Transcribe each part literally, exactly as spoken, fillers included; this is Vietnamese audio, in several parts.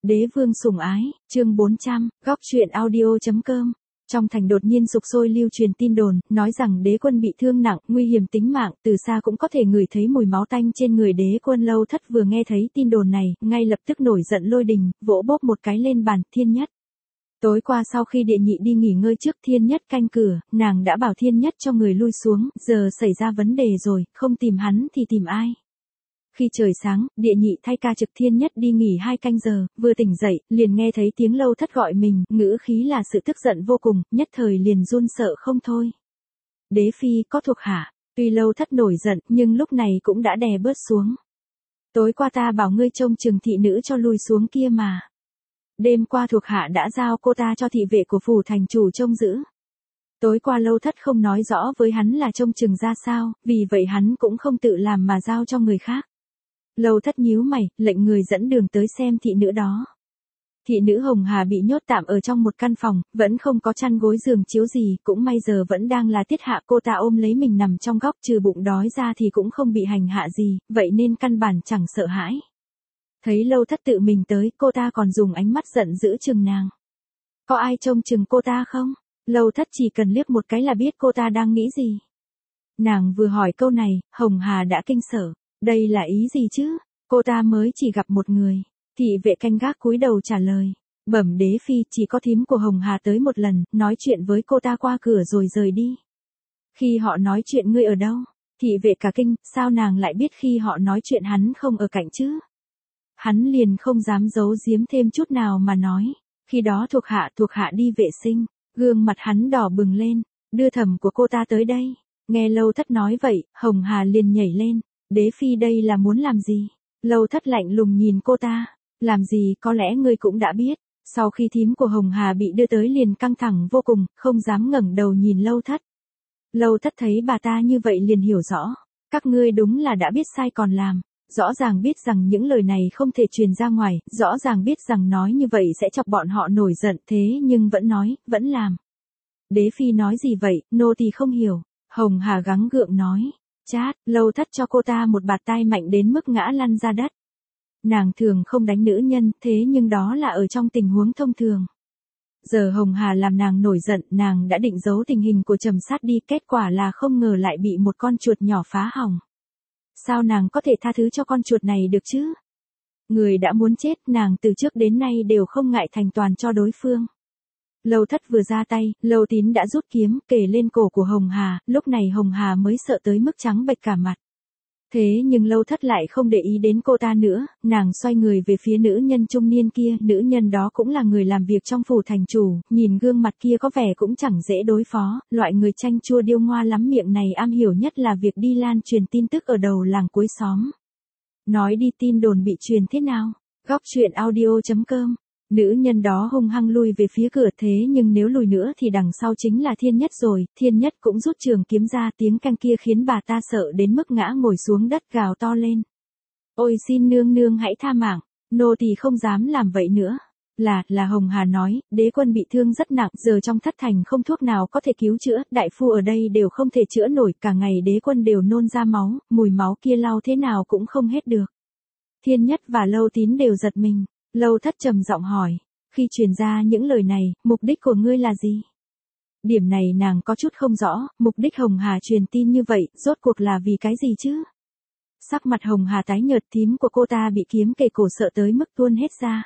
Đế vương sủng ái, chương bốn trăm, góc truyện audio.com. Trong thành đột nhiên sục sôi lưu truyền tin đồn, nói rằng đế quân bị thương nặng, nguy hiểm tính mạng, từ xa cũng có thể ngửi thấy mùi máu tanh trên người đế quân. Lâu Thất vừa nghe thấy tin đồn này, ngay lập tức nổi giận lôi đình, vỗ bốp một cái lên bàn. Thiên Nhất. Tối qua sau khi Địa Nhị đi nghỉ ngơi trước Thiên Nhất canh cửa, nàng đã bảo Thiên Nhất cho người lui xuống, giờ xảy ra vấn đề rồi, không tìm hắn thì tìm ai. Khi trời sáng, Địa Nhị thay ca trực Thiên Nhất đi nghỉ hai canh giờ, vừa tỉnh dậy, liền nghe thấy tiếng Lâu Thất gọi mình, ngữ khí là sự tức giận vô cùng, nhất thời liền run sợ không thôi. Đế phi có thuộc hạ, tuy Lâu Thất nổi giận, nhưng lúc này cũng đã đè bớt xuống. Tối qua ta bảo ngươi trông chừng thị nữ cho lui xuống kia mà. Đêm qua thuộc hạ đã giao cô ta cho thị vệ của phủ thành chủ trông giữ. Tối qua Lâu Thất không nói rõ với hắn là trông chừng ra sao, vì vậy hắn cũng không tự làm mà giao cho người khác. Lâu Thất nhíu mày, lệnh người dẫn đường tới xem thị nữ đó. Thị nữ Hồng Hà bị nhốt tạm ở trong một căn phòng, vẫn không có chăn gối giường chiếu gì, cũng may giờ vẫn đang là tiết hạ. Cô ta ôm lấy mình nằm trong góc, trừ bụng đói ra thì cũng không bị hành hạ gì, vậy nên căn bản chẳng sợ hãi. Thấy Lâu Thất tự mình tới, cô ta còn dùng ánh mắt giận dữ chừng nàng. Có ai trông chừng cô ta không? Lâu Thất chỉ cần liếc một cái là biết cô ta đang nghĩ gì. Nàng vừa hỏi câu này, Hồng Hà đã kinh sợ. Đây là ý gì chứ? Cô ta mới chỉ gặp một người. Thị vệ canh gác cúi đầu trả lời. Bẩm đế phi, chỉ có thím của Hồng Hà tới một lần, nói chuyện với cô ta qua cửa rồi rời đi. Khi họ nói chuyện ngươi ở đâu? Thị vệ cả kinh, sao nàng lại biết khi họ nói chuyện hắn không ở cạnh chứ? Hắn liền không dám giấu giếm thêm chút nào mà nói. Khi đó thuộc hạ thuộc hạ đi vệ sinh, gương mặt hắn đỏ bừng lên, đưa thẩm của cô ta tới đây. Nghe Lâu Thất nói vậy, Hồng Hà liền nhảy lên. Đế phi đây là muốn làm gì? Lâu Thất lạnh lùng nhìn cô ta. Làm gì có lẽ ngươi cũng đã biết. Sau khi thím của Hồng Hà bị đưa tới liền căng thẳng vô cùng, không dám ngẩng đầu nhìn Lâu Thất. Lâu Thất thấy bà ta như vậy liền hiểu rõ. Các ngươi đúng là đã biết sai còn làm. Rõ ràng biết rằng những lời này không thể truyền ra ngoài, rõ ràng biết rằng nói như vậy sẽ chọc bọn họ nổi giận, thế nhưng vẫn nói, vẫn làm. Đế phi nói gì vậy, nô tỳ không hiểu. Hồng Hà gắng gượng nói. Chát, Lâu Thất cho cô ta một bạt tai mạnh đến mức ngã lăn ra đất. Nàng thường không đánh nữ nhân, thế nhưng đó là ở trong tình huống thông thường. Giờ Hồng Hà làm nàng nổi giận, nàng đã định giấu tình hình của Trầm Sát đi, kết quả là không ngờ lại bị một con chuột nhỏ phá hỏng. Sao nàng có thể tha thứ cho con chuột này được chứ? Người đã muốn chết, nàng từ trước đến nay đều không ngại thành toàn cho đối phương. Lâu Thất vừa ra tay, Lâu Tín đã rút kiếm, kề lên cổ của Hồng Hà, lúc này Hồng Hà mới sợ tới mức trắng bệch cả mặt. Thế nhưng Lâu Thất lại không để ý đến cô ta nữa, nàng xoay người về phía nữ nhân trung niên kia, nữ nhân đó cũng là người làm việc trong phủ thành chủ, nhìn gương mặt kia có vẻ cũng chẳng dễ đối phó, loại người chanh chua điêu ngoa lắm miệng này am hiểu nhất là việc đi lan truyền tin tức ở đầu làng cuối xóm. Nói đi, tin đồn bị truyền thế nào? Góc truyện audio.com. Nữ nhân đó hung hăng lui về phía cửa, thế nhưng nếu lùi nữa thì đằng sau chính là Thiên Nhất rồi. Thiên Nhất cũng rút trường kiếm ra, tiếng canh kia khiến bà ta sợ đến mức ngã ngồi xuống đất gào to lên. Ôi xin nương nương hãy tha mạng, nô tỳ không dám làm vậy nữa. Là, là Hồng Hà nói, đế quân bị thương rất nặng, giờ trong thất thành không thuốc nào có thể cứu chữa, đại phu ở đây đều không thể chữa nổi, cả ngày đế quân đều nôn ra máu, mùi máu kia lau thế nào cũng không hết được. Thiên Nhất và Lâu Tín đều giật mình. Lâu Thất trầm giọng hỏi, khi truyền ra những lời này, mục đích của ngươi là gì? Điểm này nàng có chút không rõ, mục đích Hồng Hà truyền tin như vậy, rốt cuộc là vì cái gì chứ? Sắc mặt Hồng Hà tái nhợt, thím của cô ta bị kiếm kề cổ sợ tới mức tuôn hết ra.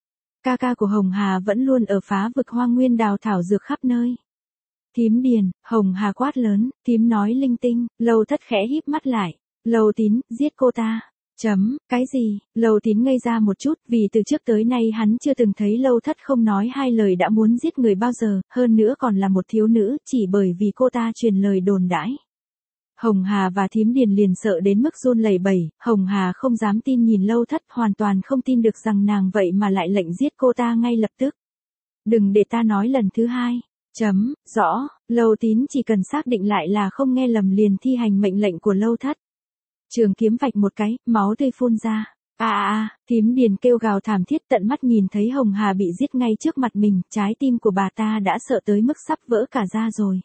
Ca ca của Hồng Hà vẫn luôn ở phá vực hoang nguyên đào thảo dược khắp nơi. Thím Điền, Hồng Hà quát lớn, thím nói linh tinh. Lâu Thất khẽ híp mắt lại. Lâu Tín, giết cô ta. Chấm, cái gì? Lâu Tín ngây ra một chút, vì từ trước tới nay hắn chưa từng thấy Lâu Thất không nói hai lời đã muốn giết người bao giờ, hơn nữa còn là một thiếu nữ, chỉ bởi vì cô ta truyền lời đồn đãi. Hồng Hà và thím Điền liền sợ đến mức run lẩy bẩy, Hồng Hà không dám tin nhìn Lâu Thất, hoàn toàn không tin được rằng nàng vậy mà lại lệnh giết cô ta ngay lập tức. Đừng để ta nói lần thứ hai. Chấm, rõ, Lâu Tín chỉ cần xác định lại là không nghe lầm liền thi hành mệnh lệnh của Lâu Thất. Trường kiếm vạch một cái, máu tươi phun ra. À à à, thím Điền kêu gào thảm thiết, tận mắt nhìn thấy Hồng Hà bị giết ngay trước mặt mình, trái tim của bà ta đã sợ tới mức sắp vỡ cả ra rồi.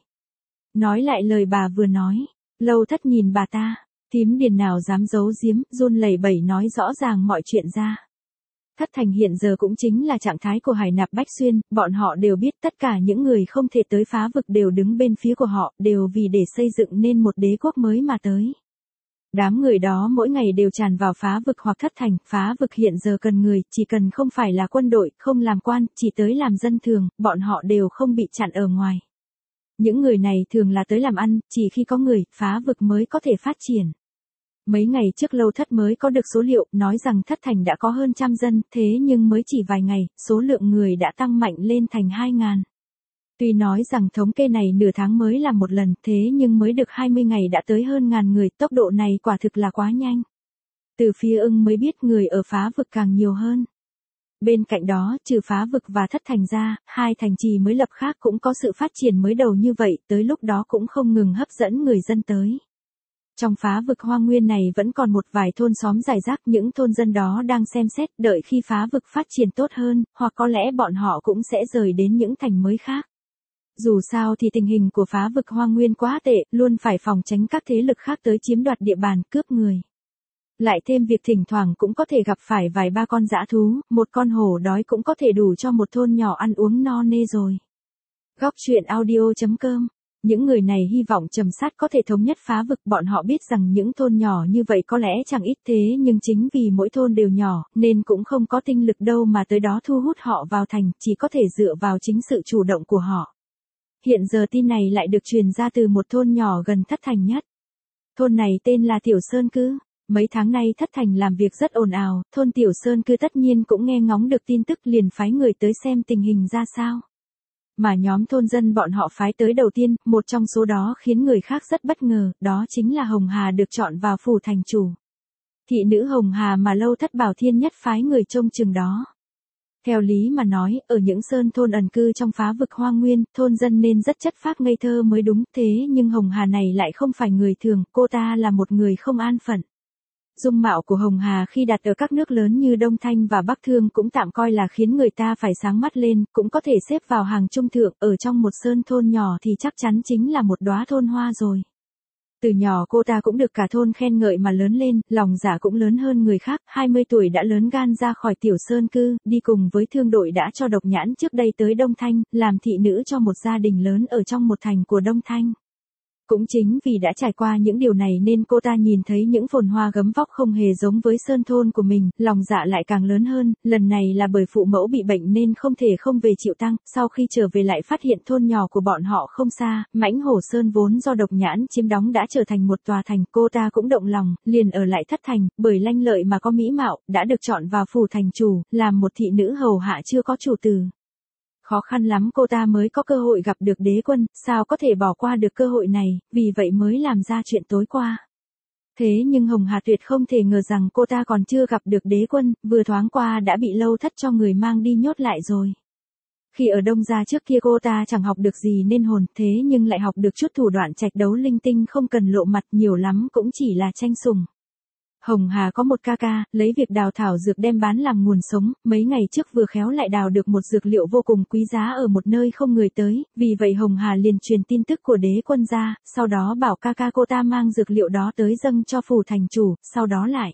Nói lại lời bà vừa nói. Lâu Thất nhìn bà ta, thím Điền nào dám giấu giếm, run lẩy bẩy nói rõ ràng mọi chuyện ra. Thất thành hiện giờ cũng chính là trạng thái của Hải Nạp Bách Xuyên, bọn họ đều biết tất cả những người không thể tới phá vực đều đứng bên phía của họ, đều vì để xây dựng nên một đế quốc mới mà tới. Đám người đó mỗi ngày đều tràn vào phá vực hoặc thất thành, phá vực hiện giờ cần người, chỉ cần không phải là quân đội, không làm quan, chỉ tới làm dân thường, bọn họ đều không bị chặn ở ngoài. Những người này thường là tới làm ăn, chỉ khi có người, phá vực mới có thể phát triển. Mấy ngày trước Lâu Thất mới có được số liệu, nói rằng thất thành đã có hơn trăm dân, thế nhưng mới chỉ vài ngày, số lượng người đã tăng mạnh lên thành hai ngàn. Tuy nói rằng thống kê này nửa tháng mới làm một lần, thế nhưng mới được hai mươi ngày đã tới hơn ngàn người, tốc độ này quả thực là quá nhanh. Từ phía Ưng mới biết người ở phá vực càng nhiều hơn. Bên cạnh đó, trừ phá vực và thất thành ra, hai thành trì mới lập khác cũng có sự phát triển mới đầu như vậy, tới lúc đó cũng không ngừng hấp dẫn người dân tới. Trong phá vực Hoang Nguyên này vẫn còn một vài thôn xóm rải rác, những thôn dân đó đang xem xét, đợi khi phá vực phát triển tốt hơn, hoặc có lẽ bọn họ cũng sẽ rời đến những thành mới khác. Dù sao thì tình hình của phá vực Hoang Nguyên quá tệ, luôn phải phòng tránh các thế lực khác tới chiếm đoạt địa bàn, cướp người. Lại thêm việc thỉnh thoảng cũng có thể gặp phải vài ba con dã thú, một con hổ đói cũng có thể đủ cho một thôn nhỏ ăn uống no nê rồi. Góc truyện audio chấm com. Những người này hy vọng Trầm Sát có thể thống nhất phá vực, bọn họ biết rằng những thôn nhỏ như vậy có lẽ chẳng ít thế nhưng chính vì mỗi thôn đều nhỏ, nên cũng không có tinh lực đâu mà tới đó thu hút họ vào thành, chỉ có thể dựa vào chính sự chủ động của họ. Hiện giờ tin này lại được truyền ra từ một thôn nhỏ gần thất thành nhất. Thôn này tên là Tiểu Sơn Cư. Mấy tháng nay thất thành làm việc rất ồn ào, thôn Tiểu Sơn Cư tất nhiên cũng nghe ngóng được tin tức liền phái người tới xem tình hình ra sao. Mà nhóm thôn dân bọn họ phái tới đầu tiên, một trong số đó khiến người khác rất bất ngờ, đó chính là Hồng Hà được chọn vào phủ thành chủ. Thị nữ Hồng Hà mà Lâu Thất Bảo Thiên nhất phái người trông chừng đó. Theo lý mà nói, ở những sơn thôn ẩn cư trong phá vực Hoang Nguyên, thôn dân nên rất chất phác ngây thơ mới đúng, thế nhưng Hồng Hà này lại không phải người thường, cô ta là một người không an phận. Dung mạo của Hồng Hà khi đặt ở các nước lớn như Đông Thanh và Bắc Thương cũng tạm coi là khiến người ta phải sáng mắt lên, cũng có thể xếp vào hàng trung thượng, ở trong một sơn thôn nhỏ thì chắc chắn chính là một đóa thôn hoa rồi. Từ nhỏ cô ta cũng được cả thôn khen ngợi mà lớn lên, lòng dạ cũng lớn hơn người khác, hai mươi tuổi đã lớn gan ra khỏi Tiểu Sơn Cư, đi cùng với thương đội đã cho Độc Nhãn trước đây tới Đông Thanh, làm thị nữ cho một gia đình lớn ở trong một thành của Đông Thanh. Cũng chính vì đã trải qua những điều này nên cô ta nhìn thấy những phồn hoa gấm vóc không hề giống với sơn thôn của mình, lòng dạ lại càng lớn hơn, lần này là bởi phụ mẫu bị bệnh nên không thể không về chịu tang, sau khi trở về lại phát hiện thôn nhỏ của bọn họ không xa, Mãnh Hổ Sơn vốn do Độc Nhãn chiếm đóng đã trở thành một tòa thành, cô ta cũng động lòng, liền ở lại thất thành, bởi lanh lợi mà có mỹ mạo, đã được chọn vào phủ thành chủ, làm một thị nữ hầu hạ chưa có chủ từ. Khó khăn lắm cô ta mới có cơ hội gặp được đế quân, sao có thể bỏ qua được cơ hội này, vì vậy mới làm ra chuyện tối qua. Thế nhưng Hồng Hà tuyệt không thể ngờ rằng cô ta còn chưa gặp được đế quân, vừa thoáng qua đã bị Lâu Thất cho người mang đi nhốt lại rồi. Khi ở Đông Gia trước kia cô ta chẳng học được gì nên hồn, thế nhưng lại học được chút thủ đoạn trạch đấu linh tinh không cần lộ mặt, nhiều lắm cũng chỉ là tranh sủng. Hồng Hà có một ca ca, lấy việc đào thảo dược đem bán làm nguồn sống, mấy ngày trước vừa khéo lại đào được một dược liệu vô cùng quý giá ở một nơi không người tới, vì vậy Hồng Hà liền truyền tin tức của đế quân ra, sau đó bảo ca ca cô ta mang dược liệu đó tới dâng cho phủ thành chủ, sau đó lại.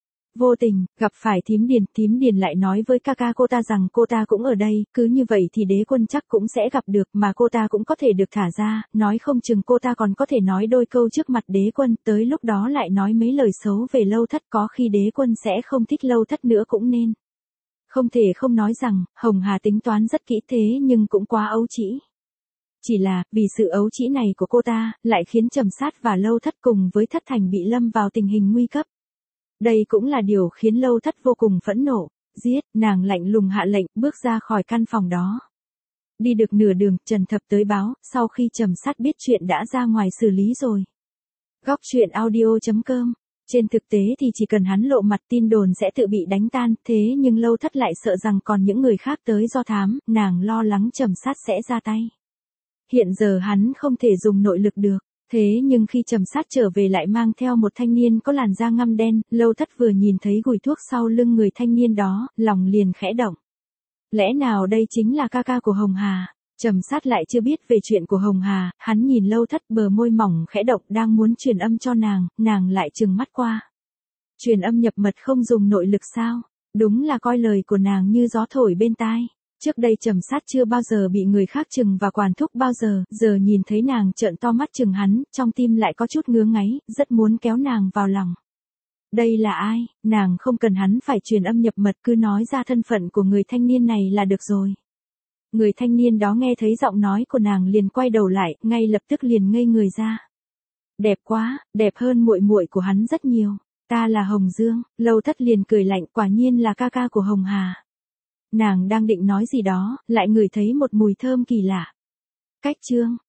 Vô tình, gặp phải Thím Điền, Thím Điền lại nói với ca ca cô ta rằng cô ta cũng ở đây, cứ như vậy thì đế quân chắc cũng sẽ gặp được mà cô ta cũng có thể được thả ra, nói không chừng cô ta còn có thể nói đôi câu trước mặt đế quân, tới lúc đó lại nói mấy lời xấu về Lâu Thất, có khi đế quân sẽ không thích Lâu Thất nữa cũng nên. Không thể không nói rằng, Hồng Hà tính toán rất kỹ thế nhưng cũng quá ấu trĩ. Chỉ là, vì sự ấu trĩ này của cô ta, lại khiến Trầm Sát và Lâu Thất cùng với Thất Thành bị lâm vào tình hình nguy cấp. Đây cũng là điều khiến Lâu Thất vô cùng phẫn nộ, giết, nàng lạnh lùng hạ lệnh, bước ra khỏi căn phòng đó. Đi được nửa đường, Trần Thập tới báo, sau khi Trầm Sát biết chuyện đã ra ngoài xử lý rồi. Góc truyện audio chấm com. Trên thực tế thì chỉ cần hắn lộ mặt tin đồn sẽ tự bị đánh tan, thế nhưng Lâu Thất lại sợ rằng còn những người khác tới do thám, nàng lo lắng Trầm Sát sẽ ra tay. Hiện giờ hắn không thể dùng nội lực được. Thế nhưng khi Trầm Sát trở về lại mang theo một thanh niên có làn da ngăm đen, Lâu Thất vừa nhìn thấy gùi thuốc sau lưng người thanh niên đó, lòng liền khẽ động. Lẽ nào đây chính là ca ca của Hồng Hà? Trầm Sát lại chưa biết về chuyện của Hồng Hà, hắn nhìn Lâu Thất bờ môi mỏng khẽ động đang muốn truyền âm cho nàng, nàng lại trừng mắt qua. Truyền âm nhập mật không dùng nội lực sao? Đúng là coi lời của nàng như gió thổi bên tai. Trước đây Trầm Sát chưa bao giờ bị người khác chừng và quản thúc bao giờ, giờ nhìn thấy nàng trợn to mắt chừng hắn, trong tim lại có chút ngứa ngáy, rất muốn kéo nàng vào lòng. Đây là ai? Nàng không cần hắn phải truyền âm nhập mật, cứ nói ra thân phận của người thanh niên này là được rồi. Người thanh niên đó nghe thấy giọng nói của nàng liền quay đầu lại, ngay lập tức liền ngây người ra. Đẹp quá, đẹp hơn muội muội của hắn rất nhiều. Ta là Hồng Dương. Lâu Thất liền cười lạnh, quả nhiên là ca ca của Hồng Hà. Nàng đang định nói gì đó, lại ngửi thấy một mùi thơm kỳ lạ. Cách chương